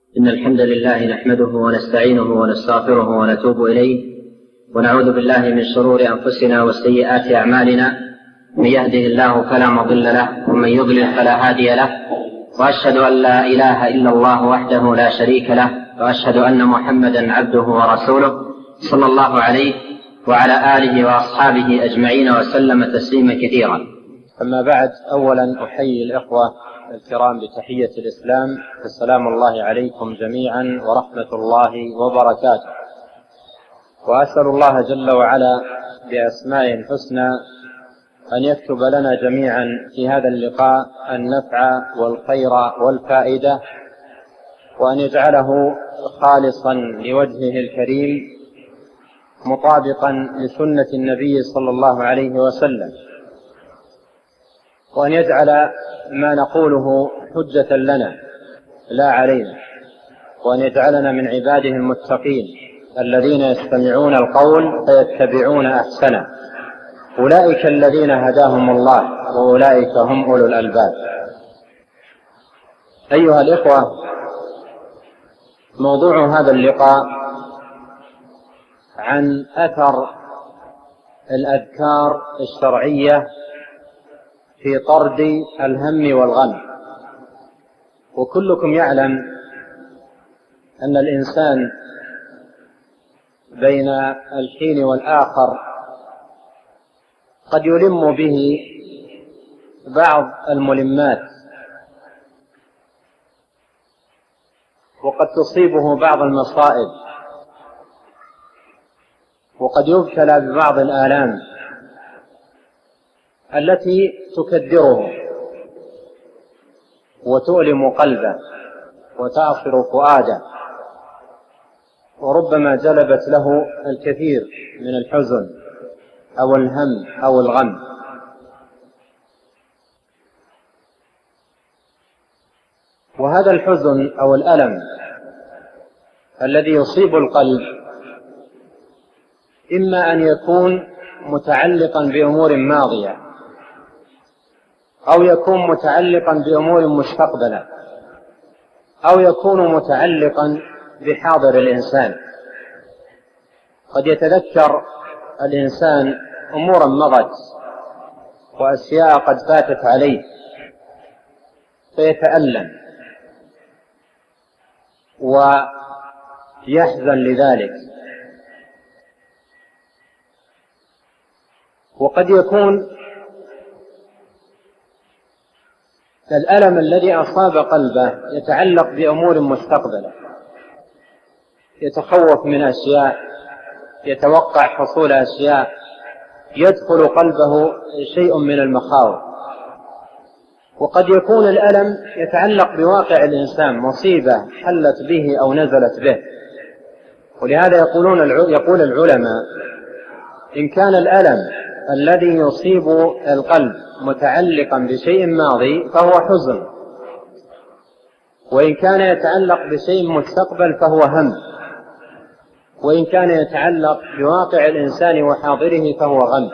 إن الحمد لله نحمده ونستعينه ونستغفره ونتوب إليه، ونعوذ بالله من شرور أنفسنا وسيئات أعمالنا. من يهده الله فلا مضل له، ومن يضلل فلا هادي له، وأشهد أن لا إله إلا الله وحده لا شريك له، وأشهد أن محمدا عبده ورسوله صلى الله عليه وعلى آله وأصحابه أجمعين وسلم تسليما كثيرا. أما بعد، أولا أحيي الإخوة الكرام بتحية الإسلام، السلام الله عليكم جميعا ورحمة الله وبركاته. وأسأل الله جل وعلا بأسمائه الحسنى أن يكتب لنا جميعا في هذا اللقاء النفع والخير والفائدة، وأن يجعله خالصا لوجهه الكريم مطابقا لسنة النبي صلى الله عليه وسلم، وأن يجعل ما نقوله حجة لنا لا علينا، وأن يجعلنا من عباده المتقين الذين يستمعون القول فيتبعون أحسنه، أولئك الذين هداهم الله وأولئك هم أولو الألباب. أيها الإخوة، موضوع هذا اللقاء عن أثر الأذكار الشرعية في طرد الهم والغم. وكلكم يعلم أن الإنسان بين الحين والآخر قد يلم به بعض الملمات، وقد تصيبه بعض المصائب، وقد يبتلى ببعض الآلام التي تكدره وتؤلم قلبه وتعصر فؤاده، وربما جلبت له الكثير من الحزن أو الهم أو الغم. وهذا الحزن أو الألم الذي يصيب القلب إما أن يكون متعلقا بأمور ماضية، أو يكون متعلقا بأمور مستقبلة، أو يكون متعلقا بحاضر الإنسان. قد يتذكر الإنسان أمورا مضت وأشياء قد فاتت عليه فيتألم ويحزن لذلك. وقد يكون الألم الذي أصاب قلبه يتعلق بأمور مستقبلة، يتخوف من أشياء، يتوقع حصول أشياء، يدخل قلبه شيء من المخاوف. وقد يكون الألم يتعلق بواقع الإنسان، مصيبة حلت به أو نزلت به. ولهذا يقول العلماء: إن كان الألم الذي يصيب القلب متعلقا بشيء ماضي فهو حزن، وإن كان يتعلق بشيء مستقبل فهو هم، وإن كان يتعلق بواقع الإنسان وحاضره فهو غم.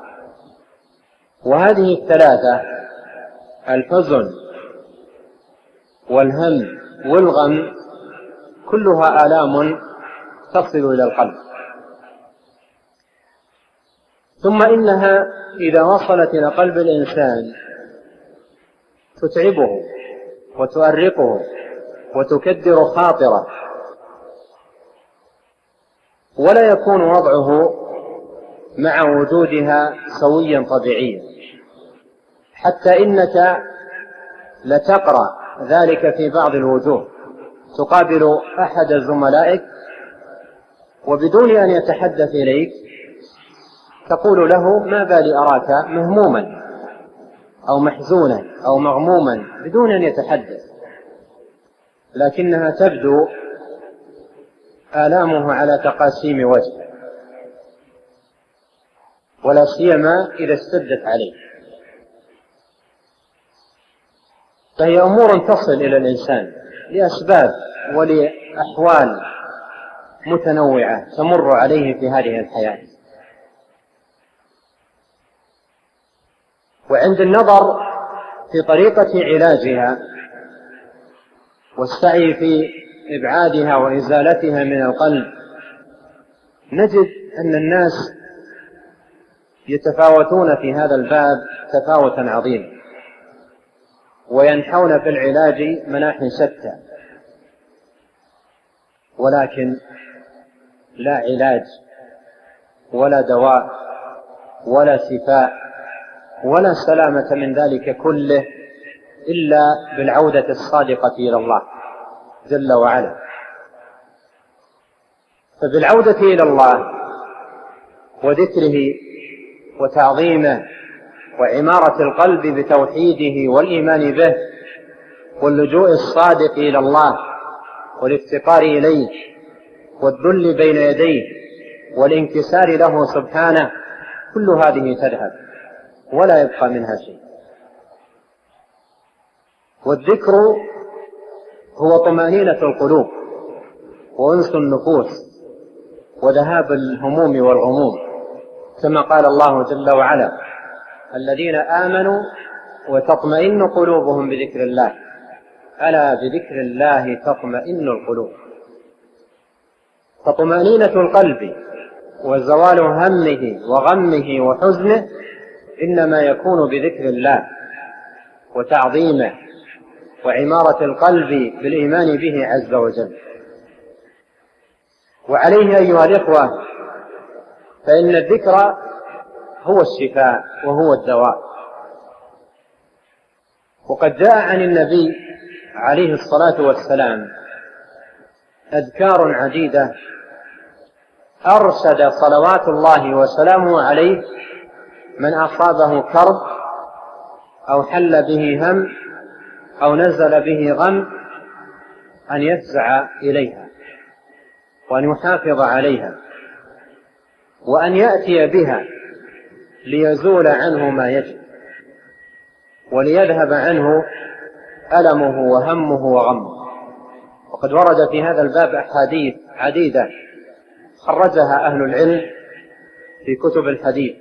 وهذه الثلاثة، الحزن والهم والغم، كلها آلام تصل إلى القلب. ثم إنها إذا وصلت إلى قلب الإنسان تتعبه وتؤرقه وتكدر خاطره، ولا يكون وضعه مع وجودها سويا طبيعيا، حتى إنك لتقرأ ذلك في بعض الوجوه. تقابل أحد زملائك وبدون أن يتحدث إليك تقول له: ما بالي أراك مهموما أو محزونا أو مغموما، بدون أن يتحدث، لكنها تبدو آلامه على تقاسيم وجهه، ولا سيما إذا اشتدت عليه. فهي أمور تصل إلى الإنسان لأسباب ولأحوال متنوعة تمر عليه في هذه الحياة. وعند النظر في طريقة علاجها والسعي في إبعادها وإزالتها من القلب، نجد أن الناس يتفاوتون في هذا الباب تفاوتا عظيما، وينحون في العلاج مناح شتى، ولكن لا علاج ولا دواء ولا شفاء ولا سلامة من ذلك كله إلا بالعودة الصادقة إلى الله جل وعلا. فبالعودة إلى الله وذكره وتعظيمه وعمارة القلب بتوحيده والإيمان به واللجوء الصادق إلى الله والافتقار إليه والذل بين يديه والانكسار له سبحانه، كل هذه تذهب ولا يبقى منها شيء. والذكر هو طمأنينة القلوب وأنس النفوس وذهاب الهموم والغموم، كما قال الله جل وعلا: الذين آمنوا وتطمئن قلوبهم بذكر الله، ألا بذكر الله تطمئن القلوب. فطمأنينة القلب وزوال همه وغمه وحزنه إنما يكون بذكر الله وتعظيمه وعمارة القلب بالإيمان به عز وجل. وعليه أيها الإخوة فإن الذكر هو الشفاء وهو الدواء. وقد جاء عن النبي عليه الصلاة والسلام أذكار عديدة أرشد صلوات الله وسلامه عليه من أصابه كرب أو حل به هم أو نزل به غم أن يفزع إليها وأن يحافظ عليها وأن يأتي بها ليزول عنه ما يجب وليذهب عنه ألمه وهمه وغمه. وقد ورد في هذا الباب أحاديث عديدة خرجها أهل العلم في كتب الحديث،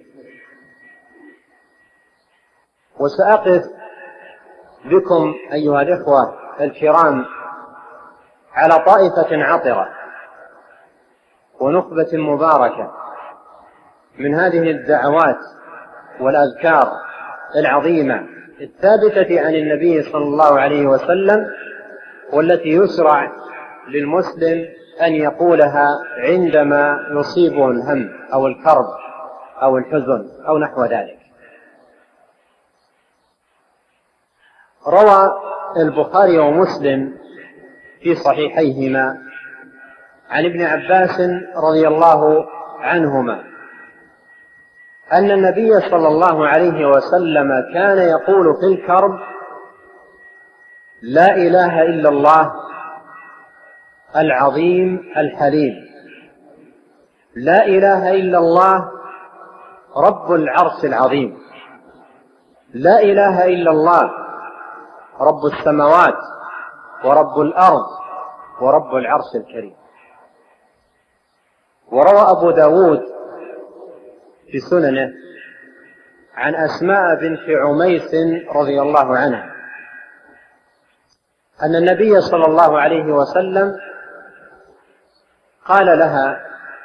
وسأقف بكم أيها الإخوة الكرام على طائفة عطرة ونخبة مباركة من هذه الدعوات والأذكار العظيمة الثابتة عن النبي صلى الله عليه وسلم، والتي يشرع للمسلم أن يقولها عندما يصيبه الهم أو الكرب أو الحزن أو نحو ذلك. روى البخاري ومسلم في صحيحيهما عن ابن عباس رضي الله عنهما أن النبي صلى الله عليه وسلم كان يقول في الكرب: لا إله إلا الله العظيم الحليم، لا إله إلا الله رب العرش العظيم، لا إله إلا الله رب السماوات ورب الأرض ورب العرش الكريم. وروى أبو داود في سننه عن أسماء بنت عميس رضي الله عنها أن النبي صلى الله عليه وسلم قال لها،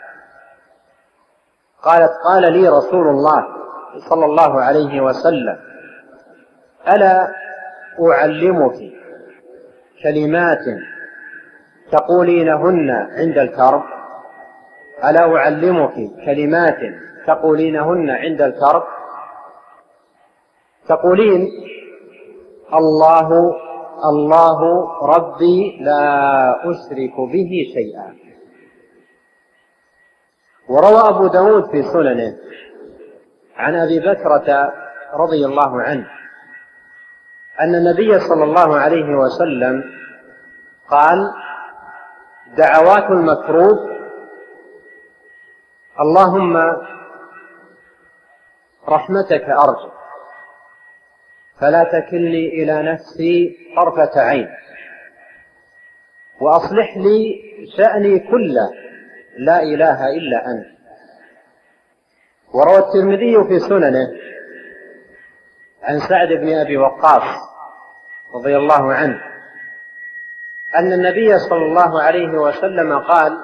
قالت: قال لي رسول الله صلى الله عليه وسلم: ألا أعلمك كلمات تقولينهن عند الكرب؟ ألا أعلمك كلمات تقولينهن عند الكرب؟ تقولين: الله الله ربي لا أشرك به شيئا. وروى أبو داود في سننه عن أبي بكرة رضي الله عنه أن النبي صلى الله عليه وسلم قال: دعوات المكروب: اللهم رحمتك أرجو فلا تكلني إلى نفسي طرفة عين، وأصلح لي شأني كله، لا إله إلا أنت. وروى الترمذي في سننه عن سعد بن أبي وقاص رضي الله عنه أن النبي صلى الله عليه وسلم قال: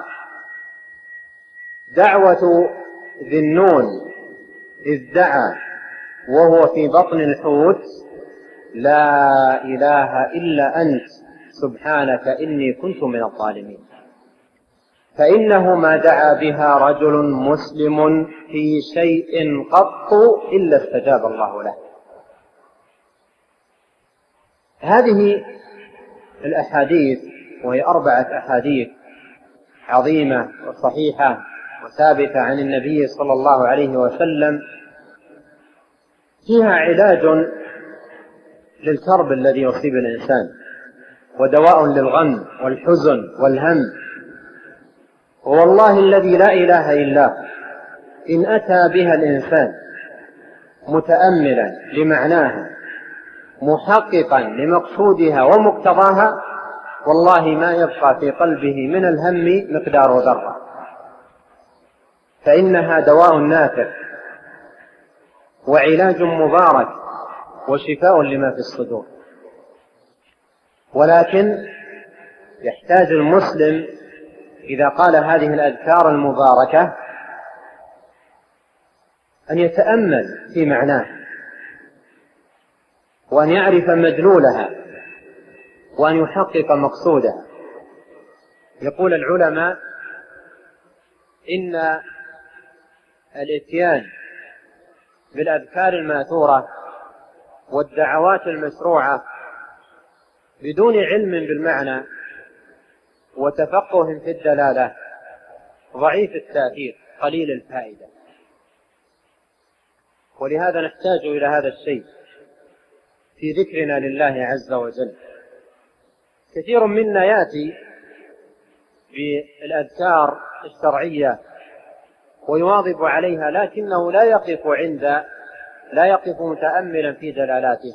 دعوة ذي النون إذ دعا وهو في بطن الحوت: لا إله إلا أنت سبحانك إني كنت من الظالمين. فإنه ما دعا بها رجل مسلم في شيء قط إلا استجاب الله له. هذه الأحاديث، وهي 4 أحاديث عظيمة وصحيحة وثابتة عن النبي صلى الله عليه وسلم، فيها علاج للكرب الذي يصيب الإنسان، ودواء للغم والحزن والهم. والله الذي لا إله إلا هو، إن أتى بها الإنسان متأملا لمعناها محققا لمقصودها ومقتضاها، والله ما يبقى في قلبه من الهم مقدار ذرة، فإنها دواء نافع وعلاج مبارك وشفاء لما في الصدور. ولكن يحتاج المسلم إذا قال هذه الأذكار المباركة أن يتأمل في معناها، وأن يعرف مدلولها، وأن يحقق مقصودها. يقول العلماء: إن الإتيان بالأذكار الماثورة والدعوات المشروعة بدون علم بالمعنى وتفقه في الدلالة ضعيف التأثير قليل الفائدة. ولهذا نحتاج إلى هذا الشيء في ذكرنا لله عز وجل. كثير منا يأتي بالأذكار الشرعية ويواظب عليها، لكنه لا يقف متأملا في دلالاتها.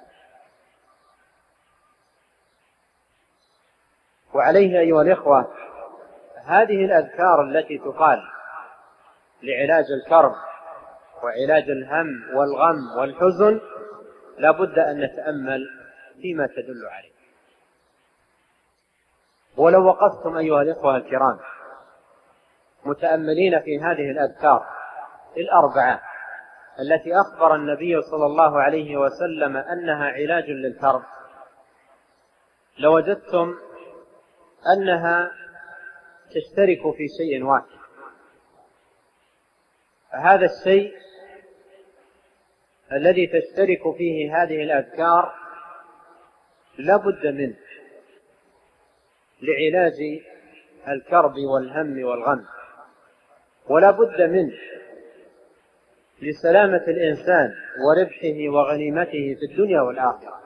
وعليه أيها الإخوة، هذه الأذكار التي تقال لعلاج الكرب وعلاج الهم والغم والحزن لا بد أن نتأمل فيما تدل عليه. ولو وقفتم أيها الإخوة الكرام متأملين في هذه الأذكار 4 التي أخبر النبي صلى الله عليه وسلم أنها علاج للكرب، لوجدتم أنها تشترك في شيء واحد. هذا الشيء الذي تشترك فيه هذه الأذكار لا بد منه لعلاج الكرب والهم والغم، ولا بد منه لسلامة الإنسان وربحه وغنيمته في الدنيا والآخرة.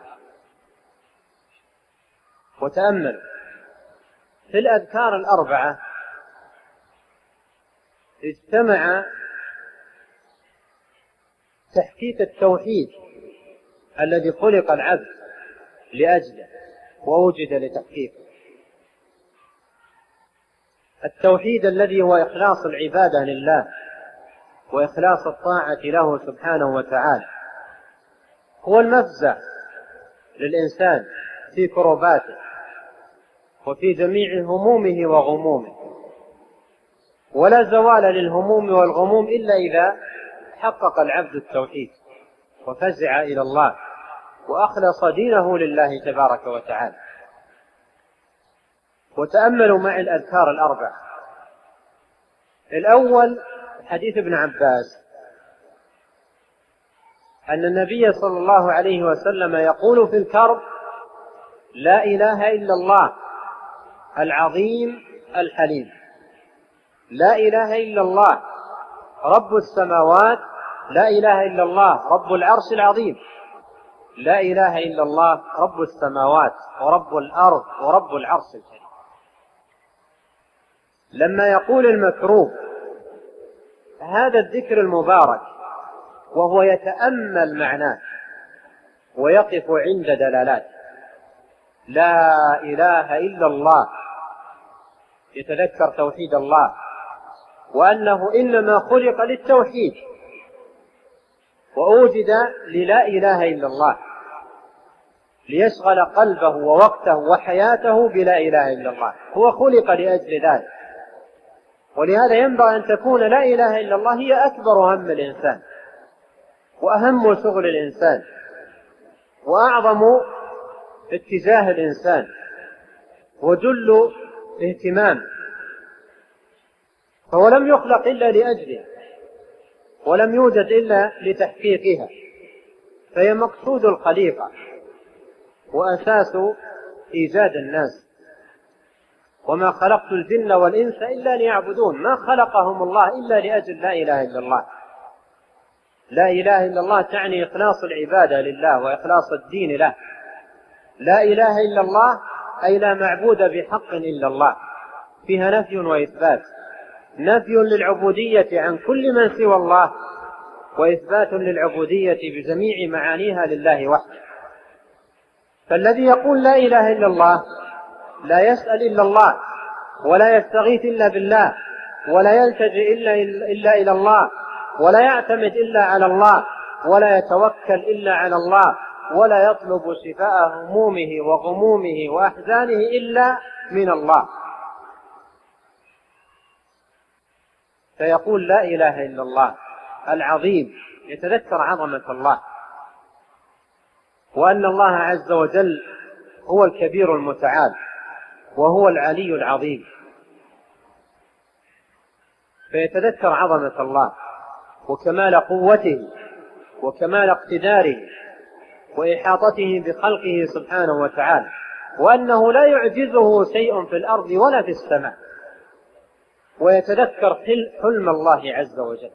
وتأملوا في الأذكار 4 اجتمع تحقيق التوحيد الذي خلق العبد لأجله ووجد لتحقيقه، التوحيد الذي هو إخلاص العبادة لله وإخلاص الطاعة له سبحانه وتعالى، هو المفزع للإنسان في كرباته وفي جميع همومه وغمومه. ولا زوال للهموم والغموم إلا إذا حقق العبد التوحيد وفزع إلى الله وأخلص دينه لله تبارك وتعالى. وتأملوا معي الأذكار 4. الأول حديث ابن عباس أن النبي صلى الله عليه وسلم يقول في الكرب: لا إله إلا الله العظيم الحليم، لا إله إلا الله رب السماوات، لا إله إلا الله رب العرش العظيم، لا إله إلا الله رب السماوات ورب الأرض ورب العرش الكريم. لما يقول المكروب هذا الذكر المبارك وهو يتأمل معناه ويقف عند دلالاته، لا إله إلا الله، يتذكر توحيد الله وأنه إنما خلق للتوحيد وأوجد للا إله إلا الله، ليشغل قلبه ووقته وحياته بلا إله إلا الله، هو خلق لأجل ذلك. ولهذا ينبغي أن تكون لا إله إلا الله هي أكبر هم الإنسان وأهم شغل الإنسان وأعظم اتجاه الإنسان وجل اهتمام، فهو لم يخلق إلا لأجله ولم يوجد إلا لتحقيقها، فهي مقصود الخليقة وأساس إيجاد الناس. وما خلقت الجن والإنس إلا ليعبدون، ما خلقهم الله إلا لأجل لا إله إلا الله. لا إله إلا الله تعني إخلاص العبادة لله وإخلاص الدين له. لا إله إلا الله أي لا معبود بحق إلا الله، فيها نفي وإثبات، نفي للعبودية عن كل من سوى الله، وإثبات للعبودية بجميع معانيها لله وحده. فالذي يقول لا إله إلا الله لا يسأل إلا الله، ولا يستغيث إلا بالله، ولا يلتجئ إلا إلى الله، ولا يعتمد إلا على الله، ولا يتوكل إلا على الله، ولا يطلب شفاء همومه وغمومه وأحزانه إلا من الله، فيقول لا إله إلا الله العظيم، يتذكر عظمة الله وأن الله عز وجل هو الكبير المتعال وهو العلي العظيم، فيتذكر عظمة الله وكمال قوته وكمال اقتداره وإحاطته بخلقه سبحانه وتعالى، وأنه لا يعجزه شيء في الأرض ولا في السماء، ويتذكر حلم الله عز وجل.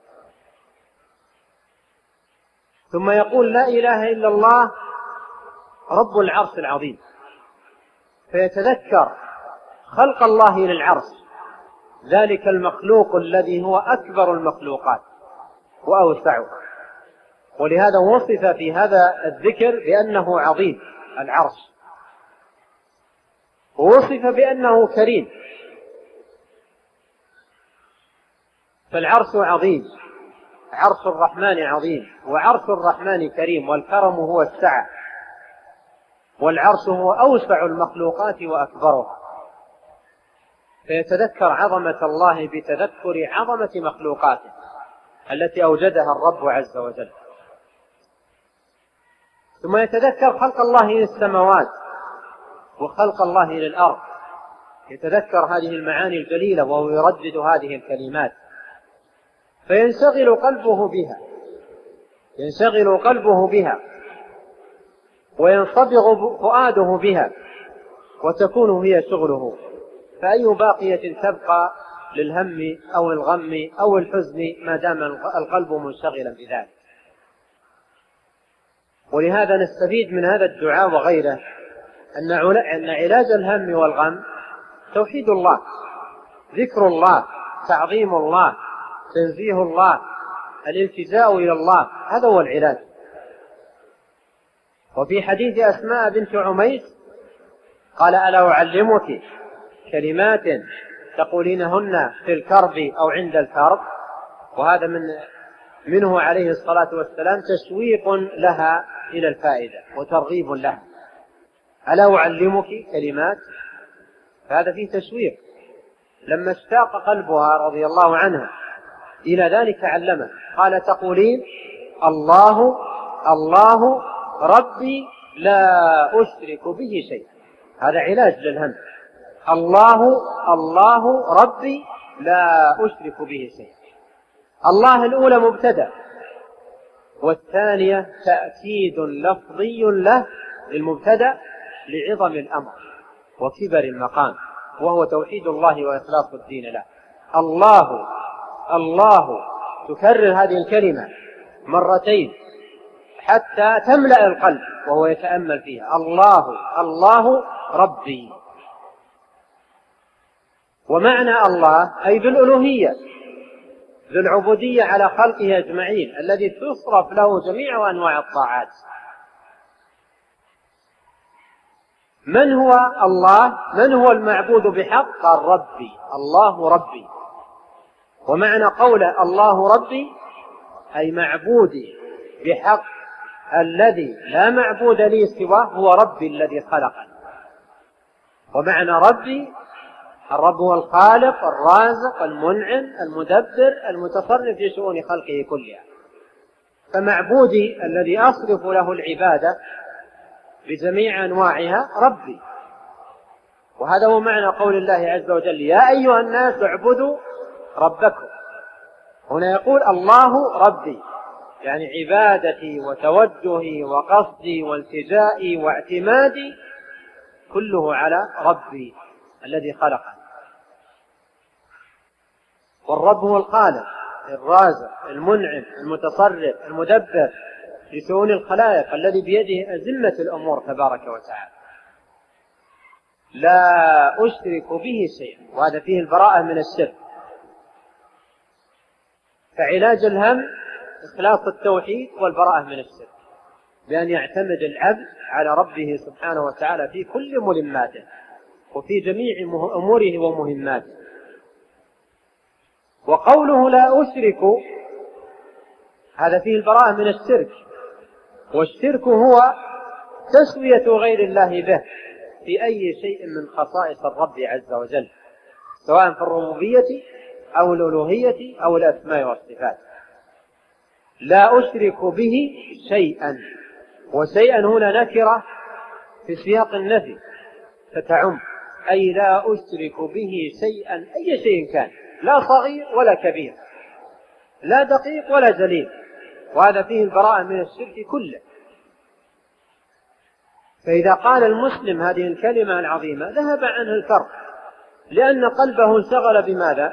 ثم يقول لا إله إلا الله رب العرش العظيم، فيتذكر خلق الله للعرش، ذلك المخلوق الذي هو أكبر المخلوقات وأوسعه، ولهذا وصف في هذا الذكر بأنه عظيم العرش، ووصف بأنه كريم، فالعرش عظيم، عرش الرحمن عظيم، وعرش الرحمن كريم، والكرم هو السعة، والعرش هو أوسع المخلوقات وأكبرها، فيتذكر عظمة الله بتذكر عظمة مخلوقاته التي أوجدها الرب عز وجل. ثم يتذكر خلق الله للسماوات وخلق الله للأرض، يتذكر هذه المعاني الجليلة وهو يردد هذه الكلمات، فينشغل قلبه بها وينصبغ فؤاده بها وتكون هي شغله، فأي باقية تبقى للهم أو الغم أو الحزن ما دام القلب منشغلا بذلك. ولهذا نستفيد من هذا الدعاء وغيره أن علاج الهم والغم توحيد الله، ذكر الله، تعظيم الله، تنزيه الله، الالتجاء إلى الله، هذا هو العلاج. وفي حديث أسماء بنت عميس قال ألا أعلمك كلمات تقولينهن في الكرب أو عند الكرب، وهذا منه عليه الصلاة والسلام تشويق لها إلى الفائدة وترغيب لها. ألا أعلمك كلمات، فهذا فيه تشويق. لما اشتاق قلبها رضي الله عنها إلى ذلك علمه، قال تقولين الله ربي لا أشرك به شيئا، هذا علاج للهم. الله ربي لا أشرك به شيئا. الله الأولى مبتدأ، والثانية تأكيد لفظي له للمبتدأ لعظم الأمر وكبر المقام، وهو توحيد الله وإخلاص الدين له. الله تكرر هذه الكلمة مرتين حتى تملأ القلب وهو يتأمل فيها. الله ربي. ومعنى الله أي ذو الألوهية، ذو العبودية على خلقه أجمعين، الذي تصرف له جميع أنواع الطاعات. من هو الله؟ من هو المعبود بحق؟ قال ربي، الله ربي. ومعنى قول الله ربي أي معبودي بحق الذي لا معبود لي سواه هو ربي الذي خلقني. ومعنى ربي، الرب هو الخالق الرازق المنعم المدبر المتصرف في شؤون خلقه كلها. فمعبودي الذي أصرف له العبادة بجميع أنواعها ربي. وهذا هو معنى قول الله عز وجل: يا أيها الناس اعبدوا ربكم. هنا يقول الله ربي، يعني عبادتي وتوجهي وقصدي والتجائي واعتمادي كله على ربي الذي خلقني. والرب هو الخالق الرازق المنعم المتصرف المدبر لشؤون الخلائق، الذي بيده أزمة الأمور تبارك وتعالى، لا أشرك به شيئا. وهذا فيه البراءة من الشرك. فعلاج الهم إخلاص التوحيد والبراءة من الشرك، بأن يعتمد العبد على ربه سبحانه وتعالى في كل ملماته وفي جميع أموره ومهماته. وقوله لا أشرك هذا فيه البراءة من الشرك. والشرك هو تسوية غير الله به في أي شيء من خصائص الرب عز وجل، سواء في الربوبية أو الألوهية أو الأسماء والصفات. لا أشرك به شيئا، وشيئا هنا نكرة في سياق النفي فتعم، أي لا أشرك به شيئا، أي شيء كان، لا صغير ولا كبير، لا دقيق ولا جليل. وهذا فيه البراءة من الشرك كله. فإذا قال المسلم هذه الكلمة العظيمة ذهب عنه الكرب، لأن قلبه انشغل بماذا؟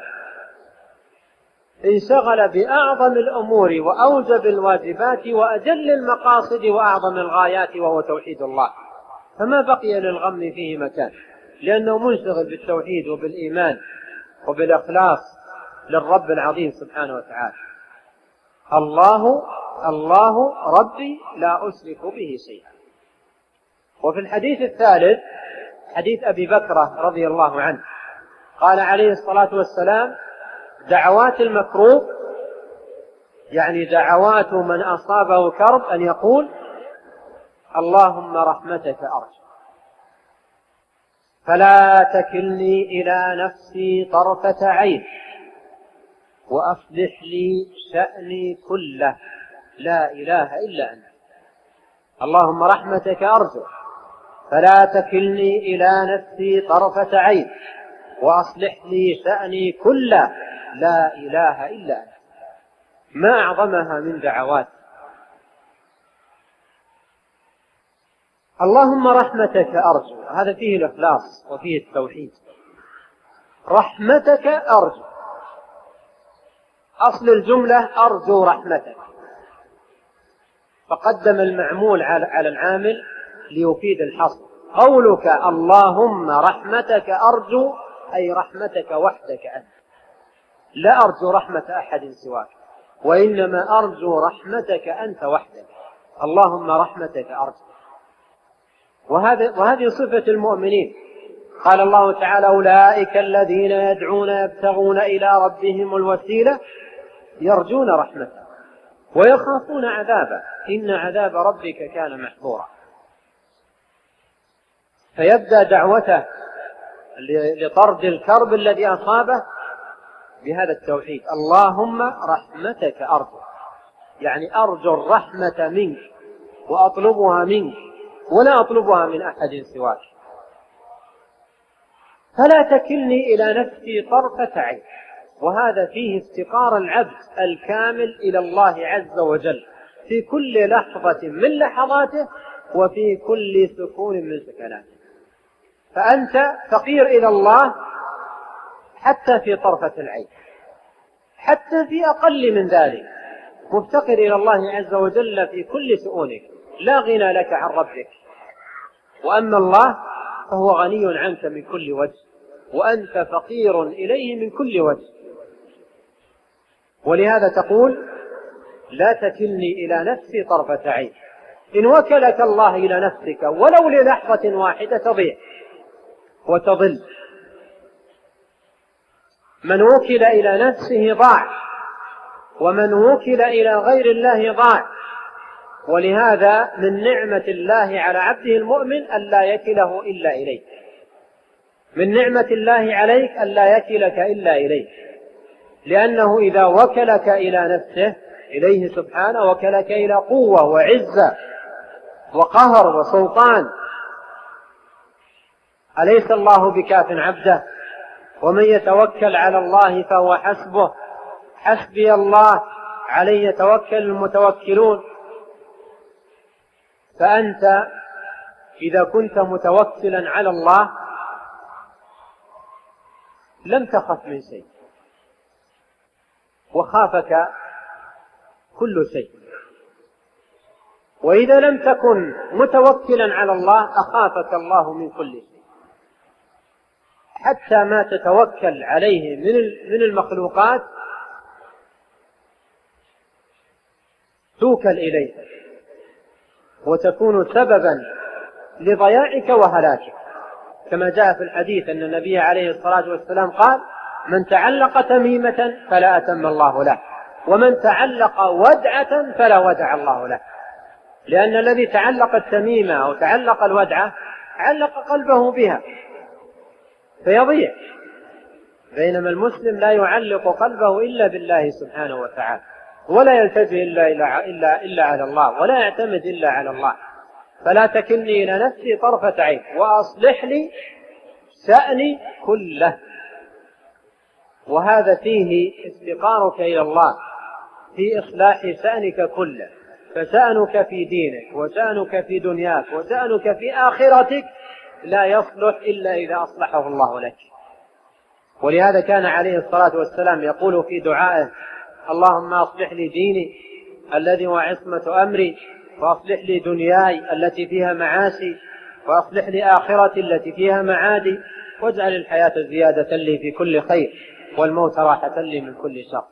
انشغل بأعظم الأمور وأوجب الواجبات وأجل المقاصد وأعظم الغايات، وهو توحيد الله. فما بقي للغم فيه مكان، لأنه منشغل بالتوحيد وبالإيمان وبالإخلاص للرب العظيم سبحانه وتعالى. الله ربي لا أشرك به شيئا. وفي الحديث الثالث حديث أبي بكرة رضي الله عنه قال عليه الصلاة والسلام: دعوات المكروب، يعني دعوات من أصابه كرب، أن يقول: اللهم رحمتك أرجو فلا تكلني إلى نفسي طرفة عين وأصلح لي شأني كله لا إله إلا أنت. اللهم رحمتك أرجو فلا تكلني إلى نفسي طرفة عين وأصلح لي شأني كله لا إله إلا أنت. ما أعظمها من دعوات. اللهم رحمتك أرجو، هذا فيه الإخلاص وفيه التوحيد. رحمتك أرجو، أصل الجملة أرجو رحمتك، فقدم المعمول على العامل ليفيد الحصر. قولك اللهم رحمتك أرجو أي رحمتك وحدك أنت، لا أرجو رحمة أحد سواك، وإنما أرجو رحمتك أنت وحدك. اللهم رحمتك أرجو. وهذه صفة المؤمنين. قال الله تعالى: أولئك الذين يدعون يبتغون إلى ربهم الوسيلة يرجون رحمته ويخافون عذابه إن عذاب ربك كان محظورا. فيبدأ دعوته لطرد الكرب الذي أصابه بهذا التوحيد: اللهم رحمتك أرجو، يعني أرجو الرحمة منك وأطلبها منك ولا أطلبها من أحد سواك. فلا تكلني إلى نفسي طرفة عين. وهذا فيه افتقار العبد الكامل إلى الله عز وجل في كل لحظة من لحظاته وفي كل سكون من سكناته. فأنت فقير إلى الله حتى في طرفة العين، حتى في أقل من ذلك مفتقر إلى الله عز وجل في كل سؤونك، لا غنى لك عن ربك. وأما الله فهو غني عنك من كل وجه، وأنت فقير إليه من كل وجه. ولهذا تقول: لا تكلني إلى نفسي طرفة عين. إن وكلك الله إلى نفسك ولو للحظة واحدة تضيع وتضل. من وكل إلى نفسه ضاع، ومن وكل إلى غير الله ضاع. ولهذا من نعمة الله على عبده المؤمن ألا يكله إلا إليه، من نعمة الله عليك ألا يكلك إلا إليه، لأنه إذا وكلك إلى نفسه إليه سبحانه وكلك إلى قوة وعزة وقهر وسلطان. أليس الله بكاف عبده؟ ومن يتوكل على الله فهو حسبه، حسبي الله عليه يتوكل المتوكلون. فأنت إذا كنت متوكلا على الله لم تخف من شيء، وخافك كل شيء. وإذا لم تكن متوكلا على الله أخافك الله من كل شيء، حتى ما تتوكل عليه من المخلوقات توكل إليه وتكون سببا لضياعك وهلاكك، كما جاء في الحديث أن النبي عليه الصلاة والسلام قال: من تعلق تميمة فلا أتم الله له، ومن تعلق ودعة فلا ودع الله له. لأن الذي تعلق التميمة أو تعلق الودعة علق قلبه بها فيضيع، بينما المسلم لا يعلق قلبه إلا بالله سبحانه وتعالى، ولا يلتجئ إلا على الله، ولا يعتمد إلا على الله. فلا تكلني إلى نفسي طرفة عين وأصلح لي شأني كله. وهذا فيه استقامك إلى الله في إصلاح شأنك كله، فشأنك في دينك وشأنك في دنياك وشأنك في آخرتك لا يصلح إلا إذا أصلحه الله لك. ولهذا كان عليه الصلاة والسلام يقول في دعائه: اللهم أصلح لي ديني الذي هو عصمة أمري، وأصلح لي دنياي التي فيها معاشي، وأصلح لي آخرتي التي فيها معادي، واجعل الحياة زيادة لي في كل خير والموت راحة لي من كل شر،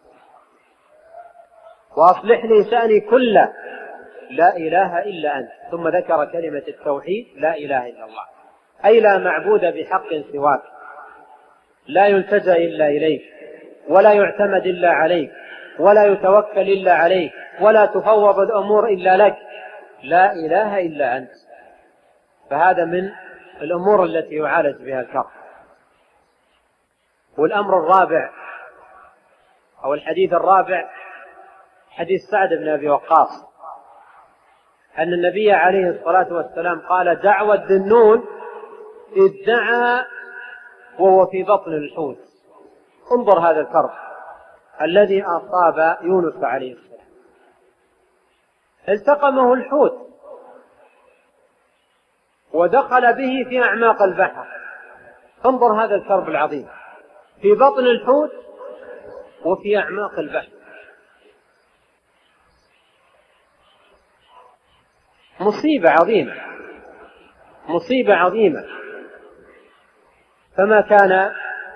وأصلح لي شأني كله لا إله إلا أنت. ثم ذكر كلمة التوحيد: لا إله إلا الله، أي لا معبود بحق سواك، لا يلتجأ إلا إليك، ولا يعتمد إلا عليك، ولا يتوكل إلا عليك، ولا تفوض الأمور إلا لك، لا إله إلا أنت. فهذا من الأمور التي يعالج بها الكرب. والأمر الرابع أو الحديث الرابع حديث سعد بن أبي وقاص أن النبي عليه الصلاة والسلام قال: دعوة ذي النون إذ دعا وهو في بطن الحوت. انظر هذا الكرب الذي أصاب يونس عليه السلام، التقمه الحوت ودخل به في أعماق البحر. انظر هذا الكرب العظيم، في بطن الحوت وفي أعماق البحر. مصيبة عظيمة، مصيبة عظيمة. فما كان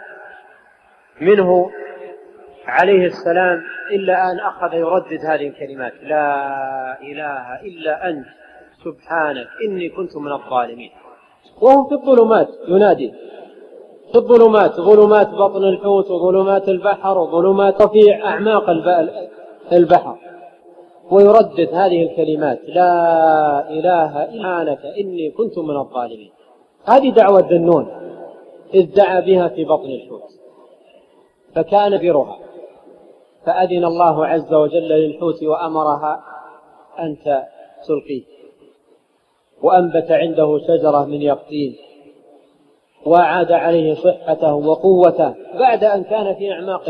منه عليه السلام إلا أن أخذ يردد هذه الكلمات: لا إله إلا أنت سبحانك إني كنت من الظالمين. وهو في الظلمات ينادي، في الظلمات، ظلمات بطن الحوت وظلمات البحر وظلمات رفيع أعماق البحر، ويردد هذه الكلمات: لا إله إلا أنت إني كنت من الظالمين. هذه دعوة ذي النون إذ دعا بها في بطن الحوت، فكان برها، فأذن الله عز وجل للحوت وأمرها أن تلقيه، وأنبت عنده شجرة من يقطين، وأعاد عليه صحته وقوته بعد أن كان في أعماق.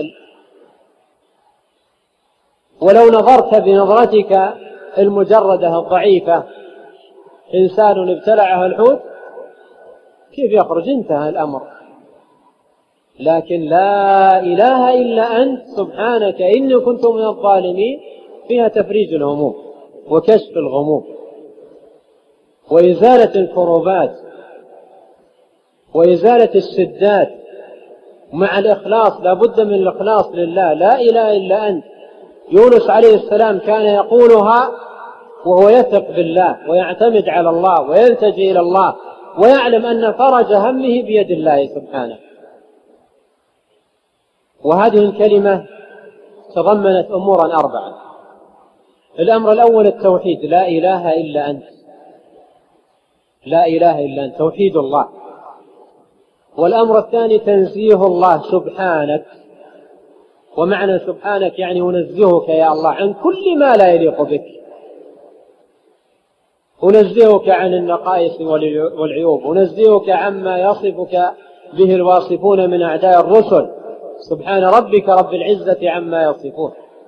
ولو نظرت بنظرتك المجردة الضعيفة إنسان ابتلعه الحوت كيف يخرج؟ انتهى الأمر. لكن لا إله إلا أنت سبحانك إني كنت من الظالمين فيها تفريج الهموم وكشف الغموم وإزالة الكروبات وإزالة الشدات مع الإخلاص. لا بد من الإخلاص لله، لا إله إلا أنت. يونس عليه السلام كان يقولها وهو يثق بالله ويعتمد على الله ويلتجئ إلى الله ويعلم أن فرج همه بيد الله سبحانه. وهذه الكلمة تضمنت أمورا أربعة. الأمر الأول التوحيد، لا إله إلا أنت، لا إله إلا أنت، توحيد الله. والأمر الثاني تنزيه الله سبحانك، ومعنى سبحانك يعني أنزهك يا الله عن كل ما لا يليق بك، أنزهك عن النقائص والعيوب، أنزهك عما يصفك به الواصفون من أعداء الرسل، سبحان ربك رب العزة عما يصفون.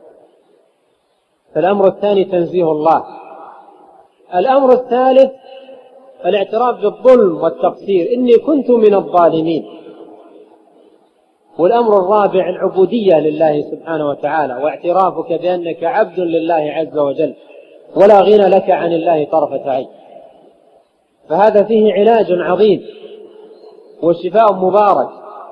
فالأمر الثاني تنزيه الله. الأمر الثالث الاعتراف بالظلم والتقصير، إني كنت من الظالمين. والأمر الرابع العبودية لله سبحانه وتعالى، واعترافك بأنك عبد لله عز وجل ولا غنى لك عن الله طرفة عين. فهذا فيه علاج عظيم وشفاء مبارك.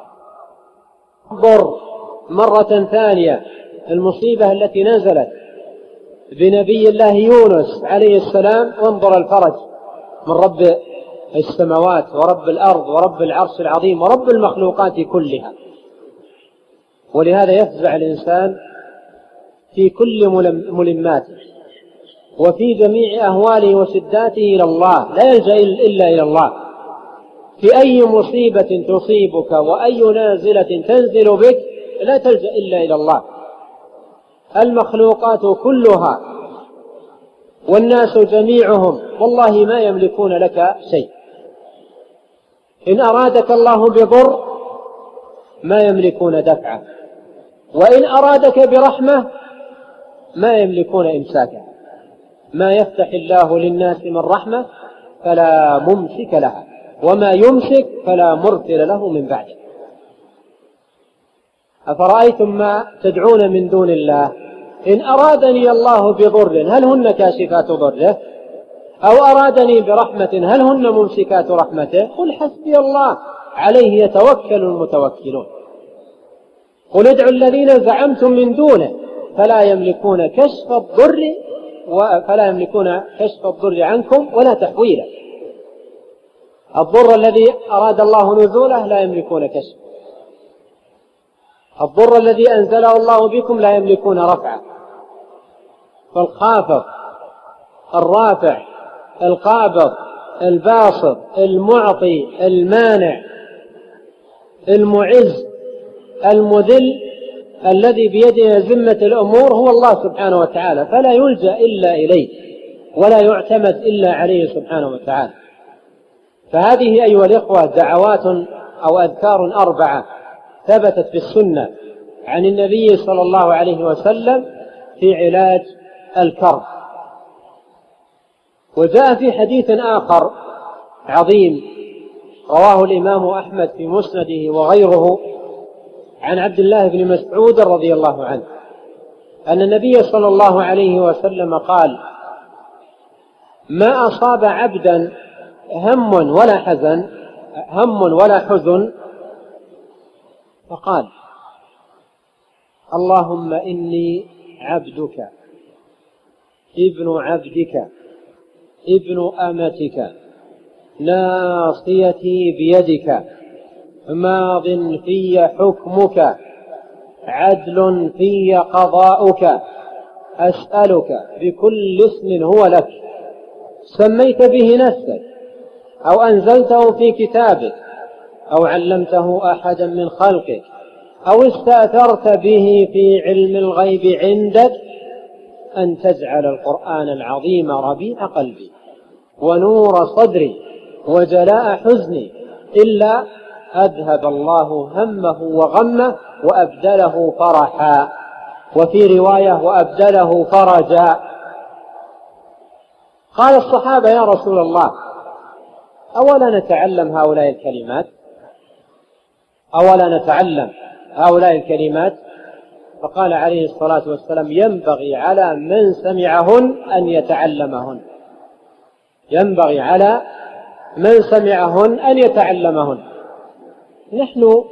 انظر مرة ثانية المصيبة التي نزلت بنبي الله يونس عليه السلام، وانظر الفرج من رب السماوات ورب الأرض ورب العرش العظيم ورب المخلوقات كلها. ولهذا يفزع الإنسان في كل ملماته وفي جميع أهواله وشداته إلى الله، لا يلجأ إلا إلى الله. في أي مصيبة تصيبك وأي نازلة تنزل بك لا تلجأ إلا إلى الله. المخلوقات كلها والناس جميعهم والله ما يملكون لك شيء. إن أرادك الله بضر ما يملكون دفعه، وإن أرادك برحمة ما يملكون إمساكه. ما يفتح الله للناس من رحمة فلا ممسك لها، وما يمسك فلا مرسل له من بعده. أفرأيتم ما تدعون من دون الله إن أرادني الله بضر هل هن كاشفات ضره، أو أرادني برحمة هل هن ممسكات رحمته؟ قل حسبي الله عليه يتوكل المتوكلون. قل ادعوا الذين زعمتم من دونه فلا يملكون كشف الضر عنكم ولا تحويله. الضر الذي أراد الله نزوله لا يملكون كشف، الضر الذي أنزله الله بكم لا يملكون رفعه. فالخافض الرافع القابض الباسط المعطي المانع المعز المذل الذي بيده ذمة الأمور هو الله سبحانه وتعالى، فلا يلجأ إلا إليه ولا يعتمد إلا عليه سبحانه وتعالى. فهذه أيها الإخوة دعوات أو أذكار 4 ثبتت في السنة عن النبي صلى الله عليه وسلم في علاج الكرب. وجاء في حديث آخر عظيم رواه الإمام أحمد في مسنده وغيره عن عبد الله بن مسعود رضي الله عنه أن النبي صلى الله عليه وسلم قال: ما أصاب عبدا هم ولا حزن فقال: اللهم إني عبدك ابن عبدك ابن أمتك ناصيتي بيدك ماض في حكمك عدل في قضاؤك أسألك بكل اسم هو لك سميت به نفسك أو أنزلته في كتابك أو علمته أحدا من خلقك أو استأثرت به في علم الغيب عندك أن تجعل القرآن العظيم ربيع قلبي ونور صدري وجلاء حزني إلا أذهب الله همه وغمه وأبدله فرحا، وفي رواية وأبدله فرجا. قال الصحابة: يا رسول الله أولا نتعلم هؤلاء الكلمات؟ فقال عليه الصلاة والسلام: ينبغي على من سمعهن أن يتعلمهن. نحن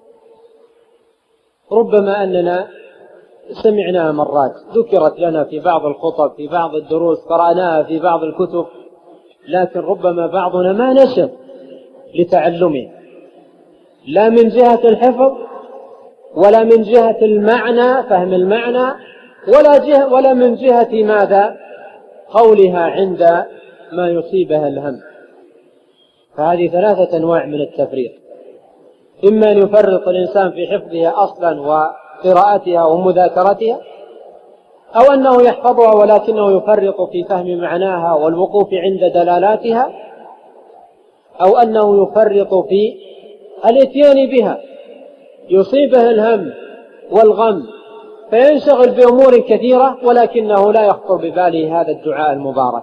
ربما أننا سمعناها مرات، ذكرت لنا في بعض الخطب في بعض الدروس، قرأناها في بعض الكتب، لكن ربما بعضنا ما نشط لتعلمه، لا من جهة الحفظ ولا من جهة المعنى فهم المعنى ولا من جهة ماذا؟ قولها عند ما يصيبها الهم. فهذه 3 أنواع من التفريط: إما أن يفرط الإنسان في حفظها أصلا وقراءتها ومذاكرتها، أو أنه يحفظها ولكنه يفرط في فهم معناها والوقوف عند دلالاتها، أو أنه يفرط في الاتيان بها، يصيبه الهم والغم فينشغل بأمور كثيرة ولكنه لا يخطر بباله هذا الدعاء المبارك.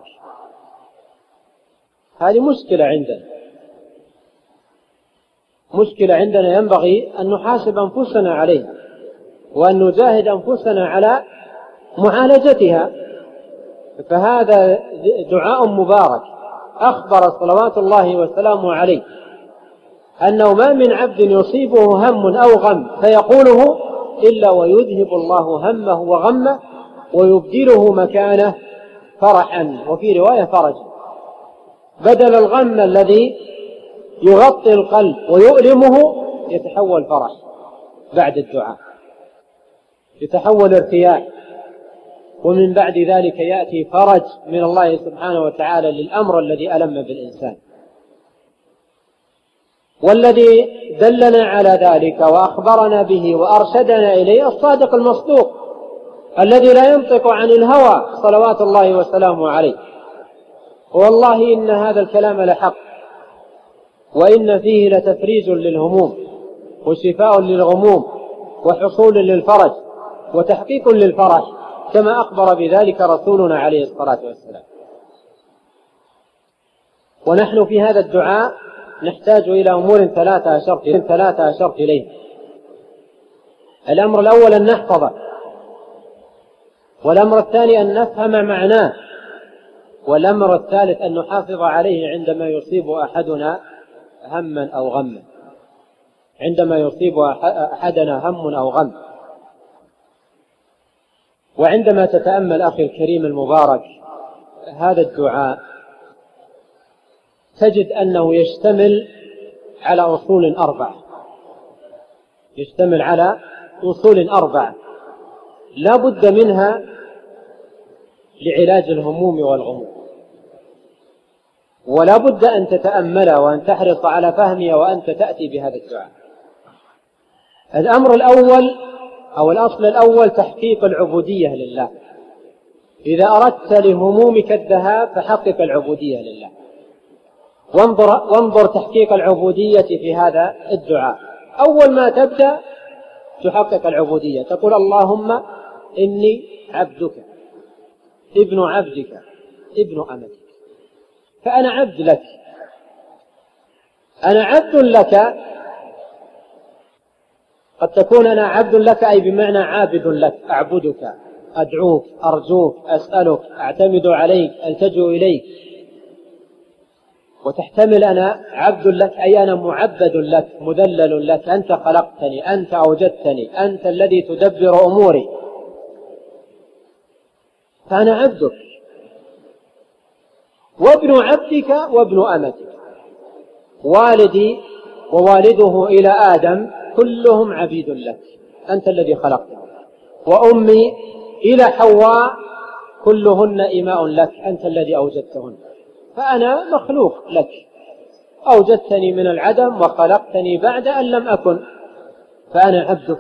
هذه مشكلة عندنا ينبغي أن نحاسب أنفسنا عليها، وأن نجاهد أنفسنا على معالجتها. فهذا دعاء مبارك أخبر صلوات الله وسلامه عليه أنه ما من عبد يصيبه هم أو غم فيقوله إلا ويذهب الله همه وغمه ويبدله مكانه فرحا، وفي رواية فرجا. بدل الغم الذي يغطي القلب ويؤلمه يتحول فرح بعد الدعاء، يتحول ارتياح، ومن بعد ذلك يأتي فرج من الله سبحانه وتعالى للأمر الذي ألم بالإنسان. والذي دلنا على ذلك وأخبرنا به وأرشدنا إليه الصادق المصدوق الذي لا ينطق عن الهوى صلوات الله وسلامه عليه. والله إن هذا الكلام لحق، وإن فيه لتفريج للهموم وشفاء للغموم وحصول للفرج وتحقيق للفرح، كما أخبر بذلك رسولنا عليه الصلاة والسلام. ونحن في هذا الدعاء نحتاج إلى أمور 3 أشرت إليها. الأمر الأول أن نحفظه، والأمر الثاني أن نفهم معناه، والأمر الثالث أن نحافظ عليه عندما يصيب أحدنا هما أو غما، عندما يصيب أحدنا هم أو غم. وعندما تتأمل أخي الكريم المبارك هذا الدعاء تجد أنه يشتمل على أصول 4 لا بد منها لعلاج الهموم والغموم، ولا بد أن تتأملها وأن تحرص على فهمها وأنت تأتي بهذا الدعاء. الأمر الأول أو الأصل الأول تحقيق العبودية لله. إذا أردت لهمومك الذهاب فحقق العبودية لله، وانظر تحقيق العبودية في هذا الدعاء. أول ما تبدأ تحقق العبودية، تقول اللهم إني عبدك ابن عبدك ابن أمتك، فأنا عبد لك، أنا عبد لك. قد تكون أنا عبد لك أي بمعنى عابد لك، أعبدك، أدعوك، أرجوك، أسألك، أعتمد عليك، ألتجئ إليك. وتحتمل أنا عبد لك أي أنا معبد لك، مذلل لك، أنت خلقتني، أنت أوجدتني، أنت الذي تدبر أموري، فأنا عبدك وابن عبدك وابن أمتك. والدي ووالده إلى آدم كلهم عبيد لك، أنت الذي خلقتهم، وأمي إلى حواء كلهن إماء لك، أنت الذي أوجدتهن، فأنا مخلوق لك، أوجدتني من العدم وخلقتني بعد أن لم أكن، فأنا عبدك،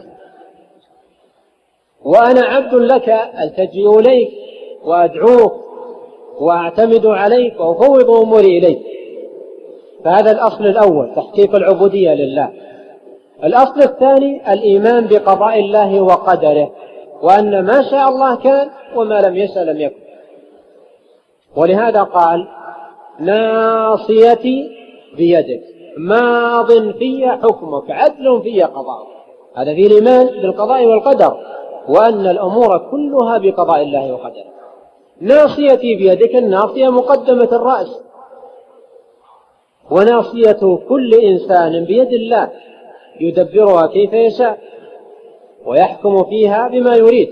وأنا عبد لك ألتجئ إليك وأدعوك وأعتمد عليك وأفوض أموري إليك. فهذا الأصل الأول تحقيق العبودية لله. الأصل الثاني الإيمان بقضاء الله وقدره، وأن ما شاء الله كان وما لم يشأ لم يكن. ولهذا قال ناصيتي بيدك ماض في حكمك عدل في قضاءك. هذا في الإيمان بالقضاء والقدر، وأن الأمور كلها بقضاء الله وقدره. ناصيتي بيدك، الناصية مقدمة الرأس، وناصية كل إنسان بيد الله يدبرها كيف يشاء ويحكم فيها بما يريد.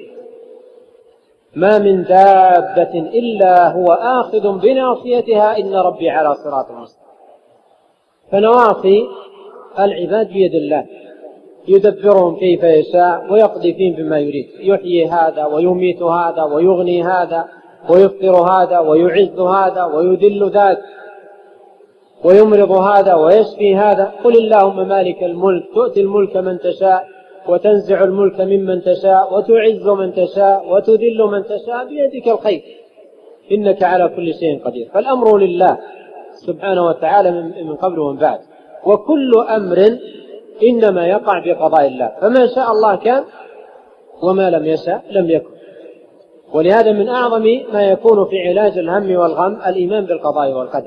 ما من دابة إلا هو آخذ بناصيتها إن ربي على صراط مستقيم. فنواصي العباد بيد الله، يدبرهم كيف يشاء ويقضي فيهم بما يريد، يحيي هذا ويميت هذا ويغني هذا ويفطر هذا ويعز هذا ويذل ذاك ويمرض هذا ويشفي هذا. قل اللهم مالك الملك تؤتي الملك من تشاء وتنزع الملك ممن تشاء وتعز من تشاء وتذل من تشاء بيدك الخير إنك على كل شيء قدير. فالأمر لله سبحانه وتعالى من قبل ومن بعد، وكل أمر إنما يقع بقضاء الله، فما شاء الله كان وما لم يشاء لم يكن. ولهذا من أعظم ما يكون في علاج الهم والغم الإيمان بالقضاء والقدر.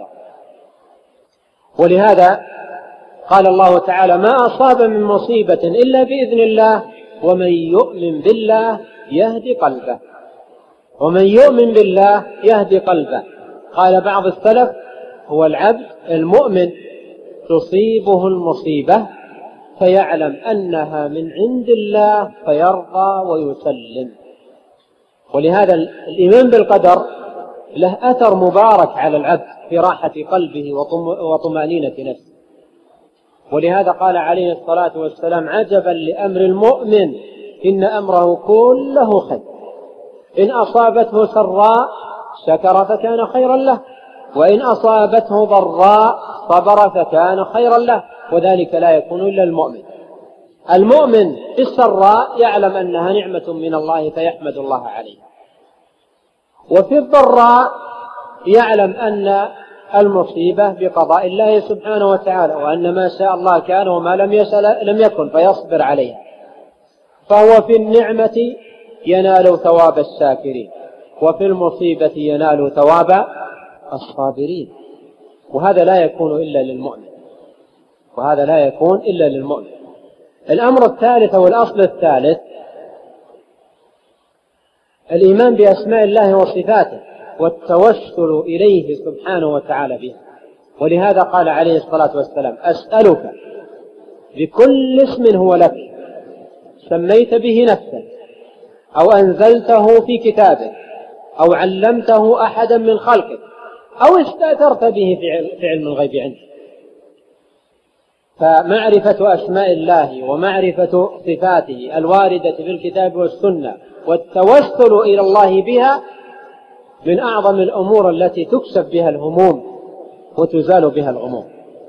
ولهذا قال الله تعالى ما أصاب من مصيبة إلا بإذن الله ومن يؤمن بالله يهدي قلبه. ومن يؤمن بالله يهدي قلبه. قال بعض السلف هو العبد المؤمن تصيبه المصيبة فيعلم أنها من عند الله فيرضى ويسلم. ولهذا الإيمان بالقدر له أثر مبارك على العبد في راحة قلبه وطمأنينة نفسه. ولهذا قال عليه الصلاة والسلام عجبا لأمر المؤمن إن أمره كله خير، إن أصابته سراء شكر فكان خيرا له، وإن أصابته ضراء صبر فكان خيرا له، وذلك لا يكون إلا المؤمن. المؤمن في السراء يعلم أنها نعمة من الله فيحمد الله عليها، وفي الضراء يعلم أن المصيبة بقضاء الله سبحانه وتعالى، وأن ما شاء الله كان وما لم يشاء لم يكن فيصبر عليها. فهو في النعمة ينال ثواب الشاكرين، وفي المصيبة ينال ثواب الصابرين. وهذا لا يكون إلا للمؤمن، وهذا لا يكون إلا للمؤمن. الأمر الثالث والأصل الثالث الإيمان بأسماء الله وصفاته والتوسل إليه سبحانه وتعالى بها. ولهذا قال عليه الصلاة والسلام أسألك بكل اسم هو لك سميت به نفسك أو أنزلته في كتابك أو علمته أحدا من خلقك أو استأثرت به في علم الغيب عندك. فمعرفة أسماء الله ومعرفة صفاته الواردة في الكتاب والسنة والتوسل إلى الله بها من أعظم الأمور التي تكشف بها الهموم وتزال بها الغموم.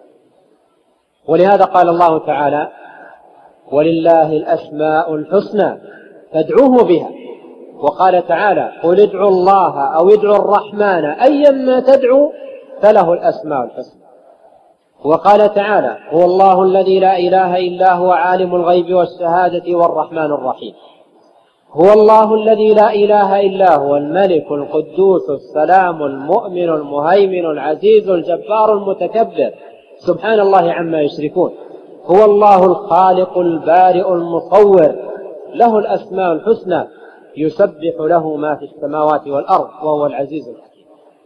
ولهذا قال الله تعالى ولله الأسماء الحسنى فادعوه بها. وقال تعالى قل ادعوا الله أو ادعوا الرحمن أيما تدعوا فله الأسماء الحسنى. وقال تعالى هو الله الذي لا إله إلا هو عالم الغيب والشهادة والرحمن الرحيم. هو الله الذي لا إله إلا هو الملك القدوس السلام المؤمن المهيمن العزيز الجبار المتكبر سبحان الله عما يشركون. هو الله الخالق البارئ المصور له الأسماء الحسنى يسبح له ما في السماوات والأرض وهو العزيز الحكيم.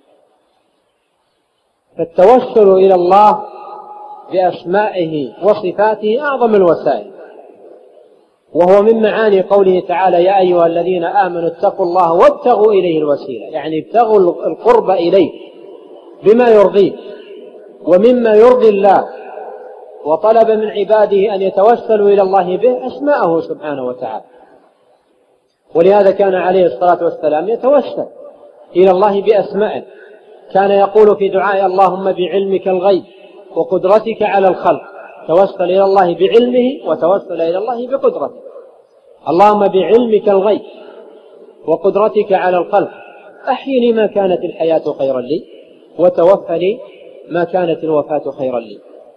فالتوسل إلى الله بأسمائه وصفاته أعظم الوسائل، وهو من معاني قوله تعالى يا أيها الذين آمنوا اتقوا الله وابتغوا إليه الوسيلة، يعني ابتغوا القرب إليه بما يرضيه ومما يرضي الله، وطلب من عباده أن يتوسلوا إلى الله به أسماءه سبحانه وتعالى. ولهذا كان عليه الصلاة والسلام يتوسل إلى الله بأسمائه. كان يقول في دعاء اللهم بعلمك الغيب وقدرتك على الخلق، توسل إلى الله بعلمه وتوسل إلى الله بقدرته. اللهم بعلمك الغيب وقدرتك على الخلق أحيني ما كانت الحياة خيرا لي وتوفني ما كانت الوفاة خيرا لي.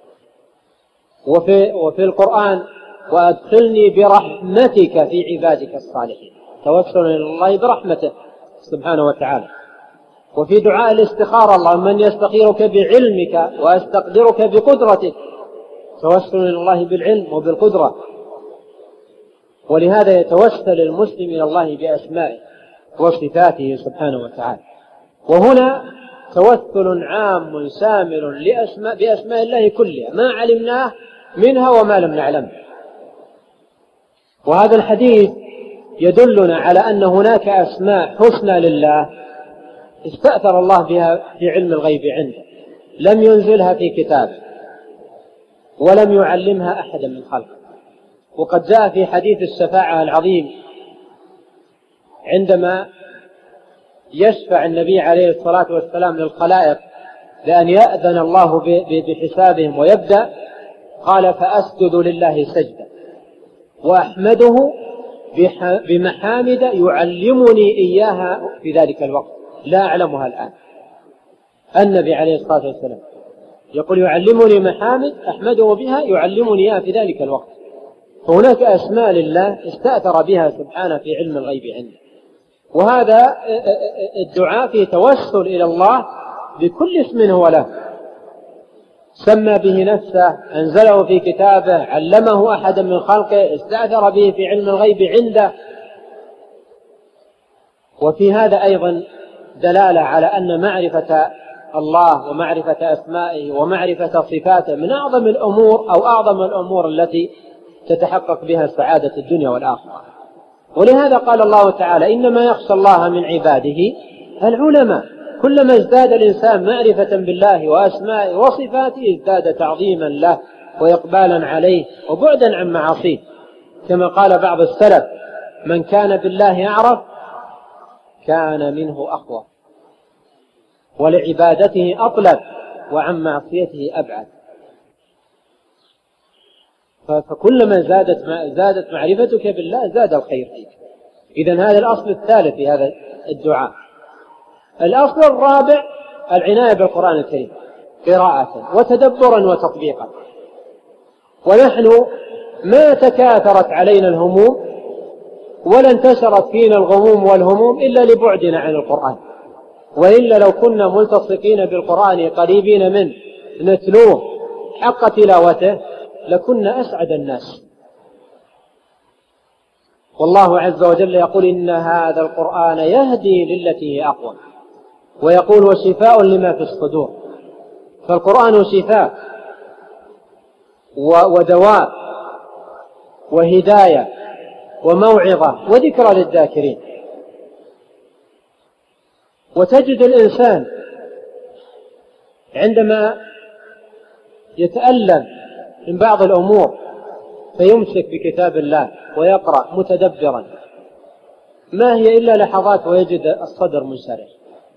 وفي القرآن وأدخلني برحمتك في عبادك الصالحين، توسل إلى الله برحمته سبحانه وتعالى. وفي دعاء الاستخارة اللهم من يستخيرك بعلمك وأستقدرك بقدرتك، توسل إلى الله بالعلم وبالقدرة. ولهذا يتوسل المسلم إلى الله بأسمائه وصفاته سبحانه وتعالى. وهنا توسل عام شامل بأسماء الله كلها ما علمناه منها وما لم نعلمه. وهذا الحديث يدلنا على أن هناك أسماء حسنى لله استأثر الله بها في علم الغيب عنده، لم ينزلها في كتابه ولم يعلمها أحدا من خلقه، وقد جاء في حديث الشفاعة العظيم عندما يشفع النبي عليه الصلاة والسلام للخلائق لأن يأذن الله بحسابهم ويبدأ، قال: فأسجد لله سجدا وأحمده بمحامد يعلمني إياها في ذلك الوقت لا أعلمها الآن. النبي عليه الصلاة والسلام يقول: يعلمني محامد أحمده بها يعلمني إياها في ذلك الوقت. هناك أسماء لله استأثر بها سبحانه في علم الغيب عنده، وهذا الدعاء فيه توسل إلى الله بكل اسم هو له، سمى به نفسه، أنزله في كتابه، علمه أحدا من خلقه، استأثر به في علم الغيب عنده. وفي هذا أيضا دلالة على أن معرفة الله ومعرفة أسمائه ومعرفة صفاته من أعظم الأمور أو أعظم الأمور التي تتحقق بها سعادة الدنيا والآخرة. ولهذا قال الله تعالى: إنما يخشى الله من عباده العلماء. كلما ازداد الإنسان معرفة بالله وأسمائه وصفاته ازداد تعظيما له وإقبالا عليه وبعدا عن معاصيه، كما قال بعض السلف: من كان بالله أعرف كان منه أقوى، ولعبادته أطلب، وعن معصيته أبعد. فكلما زادت معرفتك بالله زاد الخير فيك. إذن هذا الأصل الثالث في هذا الدعاء. الأصل الرابع العناية بالقرآن الكريم قراءة وتدبرا وتطبيقا. ونحن ما تكاثرت علينا الهموم ولا انتشرت فينا الغموم والهموم إلا لبعدنا عن القرآن، وإلا لو كنا ملتصقين بالقرآن قريبين منه نتلوه حق تلاوته لكنا أسعد الناس. والله عز وجل يقول: إن هذا القرآن يهدي للتي هي أقوم، ويقول: وشفاء لما في الصدور. فالقرآن شفاء ودواء وهداية وموعظة وذكرى للذاكرين. وتجد الإنسان عندما يتألم من بعض الأمور فيمسك بكتاب الله ويقرأ متدبرا، ما هي إلا لحظات ويجد الصدر منشرح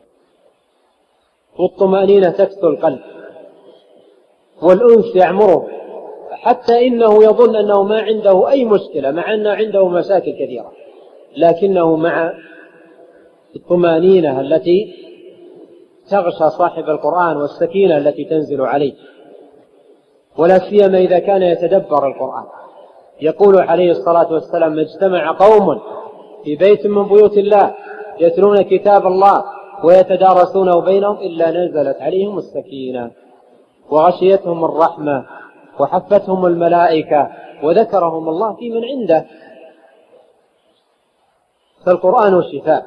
والطمأنينة تكسو القلب والأنس يعمره، حتى إنه يظن أنه ما عنده أي مشكلة، مع أنه عنده مشاكل كثيرة، لكنه مع الطمأنينة التي تغشى صاحب القرآن والسكينة التي تنزل عليه، ولا سيما إذا كان يتدبر القرآن. يقول عليه الصلاة والسلام: ما اجتمع قوم في بيت من بيوت الله يتلون كتاب الله ويتدارسونه بينهم إلا نزلت عليهم السكينة وغشيتهم الرحمة وحفتهم الملائكة وذكرهم الله في من عنده. فالقرآن شفاء،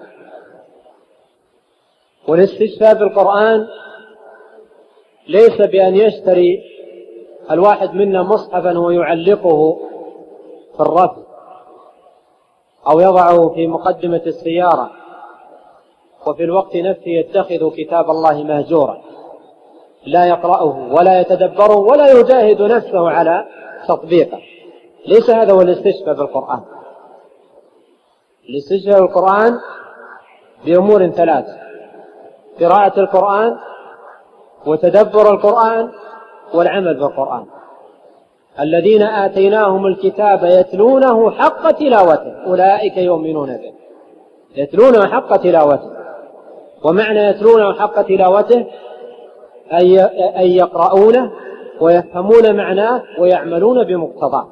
والاستشفاء بالقرآن ليس بأن يشتري الواحد منا مصحفا ويعلقه في الرف أو يضعه في مقدمة السيارة وفي الوقت نفسه يتخذ كتاب الله مهجورا لا يقرأه ولا يتدبره ولا يجاهد نفسه على تطبيقه. ليس هذا هو الاستشفاء بالقرآن. الاستشفاء بالقرآن بأمور ثلاثة: قراءة القرآن وتدبر القرآن والعمل بالقرآن. الذين آتيناهم الكتاب يتلونه حق تلاوته أولئك يؤمنون به. يتلونه حق تلاوته، ومعنى يتلونه حق تلاوته أي يقرؤونه ويفهمون معناه ويعملون بمقتضاه.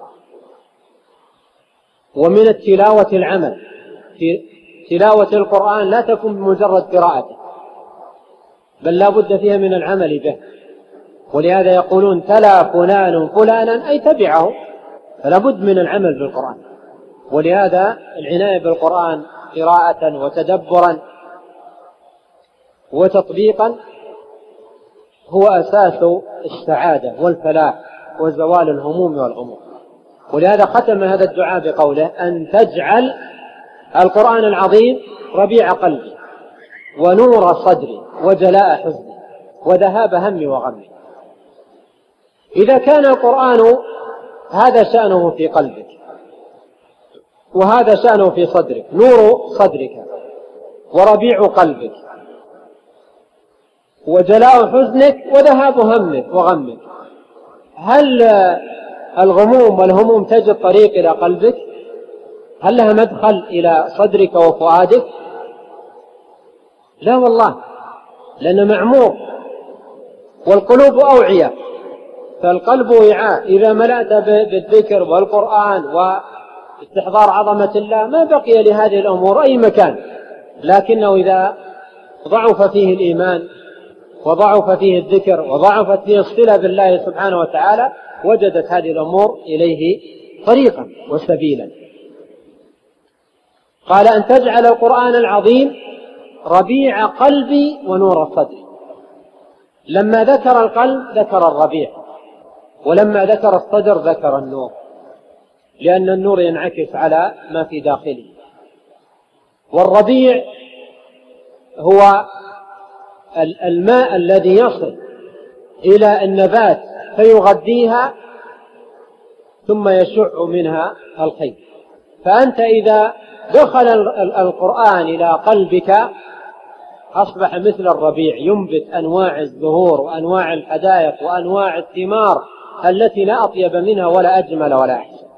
ومن التلاوة العمل. في تلاوة القرآن لا تكون بمجرد قراءته، بل لا بد فيها من العمل به. ولهذا يقولون: تلا فلان فلانا أي تبعه، فلا بد من العمل بالقرآن. ولهذا العناية بالقرآن قراءة وتدبرا وتطبيقا هو أساس السعادة والفلاح وزوال الهموم والغموم. ولهذا ختم هذا الدعاء بقوله: أن تجعل القرآن العظيم ربيع قلبي ونور صدري وجلاء حزني وذهاب همي وغمي. إذا كان القرآن هذا شأنه في قلبك، وهذا شأنه في صدرك، نور صدرك وربيع قلبك وجلاء حزنك وذهاب همك وغمك. هل الغموم والهموم تجد طريق إلى قلبك؟ هل لها مدخل إلى صدرك وفؤادك؟ لا والله، لأنه معمور، والقلوب أوعية، فالقلب وعاء. إذا ملأت بالذكر والقرآن واستحضار عظمة الله ما بقي لهذه الأمور أي مكان. لكنه إذا ضعف فيه الإيمان وضعف فيه الذكر وضعفت فيه الصلة بالله سبحانه وتعالى وجدت هذه الأمور إليه طريقا وسبيلا. قال أن تجعل القرآن العظيم ربيع قلبي ونور صدري. لما ذكر القلب ذكر الربيع، ولما ذكر الصدر ذكر النور، لأن النور ينعكس على ما في داخله. والربيع هو الماء الذي يصل إلى النبات فيغذيها ثم يشع منها الخير. فأنت إذا دخل القرآن إلى قلبك أصبح مثل الربيع، ينبت أنواع الزهور وأنواع الحدائق وأنواع الثمار التي لا أطيب منها ولا أجمل ولا أحسن.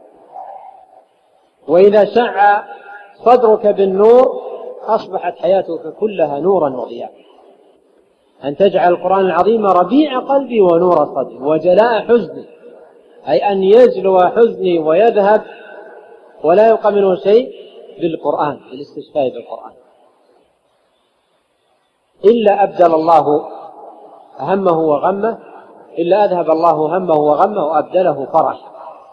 وإذا شع صدرك بالنور أصبحت حياتك كلها نورا وضياء. أن تجعل القرآن العظيم ربيع قلبي ونور صدري وجلاء حزني، أي أن يجلو حزني ويذهب ولا يبقى منه شيء بالقرآن، بالاستشفاء بالقرآن. إلا أبدل الله همه وغمه، إلا أذهب الله همه وغمه وأبدله فرحا.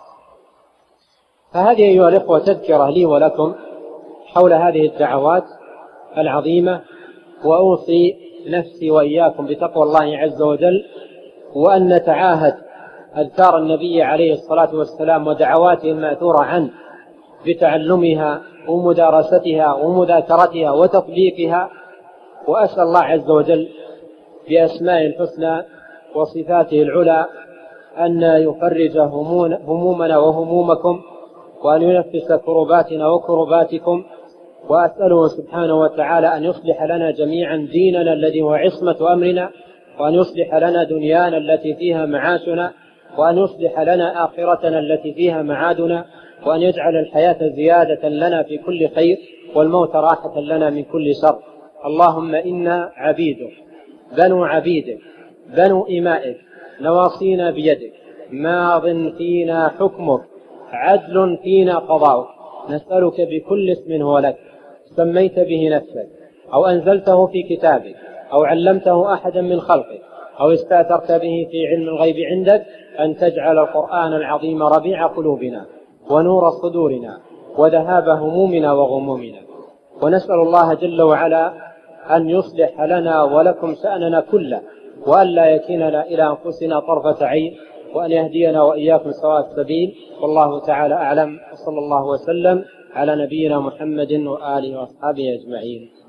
فهذه أيها الإخوة تذكرة لي ولكم حول هذه الدعوات العظيمة، وأوصي نفسي وإياكم بتقوى الله عز وجل، وأن نتعاهد أذكار النبي عليه الصلاة والسلام ودعواته المأثورة عنه بتعلمها ومدارستها ومذاكرتها وتطبيقها. وأسأل الله عز وجل بأسمائه الحسنى وصفاته العلى أن يفرج همومنا وهمومكم، وأن ينفس كرباتنا وكرباتكم. وأسأله سبحانه وتعالى أن يصلح لنا جميعا ديننا الذي هو عصمة أمرنا، وأن يصلح لنا دنيانا التي فيها معاشنا، وأن يصلح لنا آخرتنا التي فيها معادنا، وأن يجعل الحياة زيادة لنا في كل خير والموت راحة لنا من كل شر. اللهم إنا عبيدك بنو عبيدك بنو إمائك، نواصينا بيدك، ماض فينا حكمك، عدل فينا قضاؤك. نسألك بكل اسم هو لك سميت به نفسك أو أنزلته في كتابك أو علمته أحدا من خلقك أو استأثرت به في علم الغيب عندك، أن تجعل القرآن العظيم ربيع قلوبنا ونور صدورنا وذهاب همومنا وغمومنا. ونسأل الله جل وعلا أن يصلح لنا ولكم شأننا كله، وأن لا يكلنا إلى أنفسنا طرفة عين، وأن يهدينا وإياكم سواء السبيل. والله تعالى أعلم، وصلى الله وسلم على نبينا محمد وآله وأصحابه أجمعين.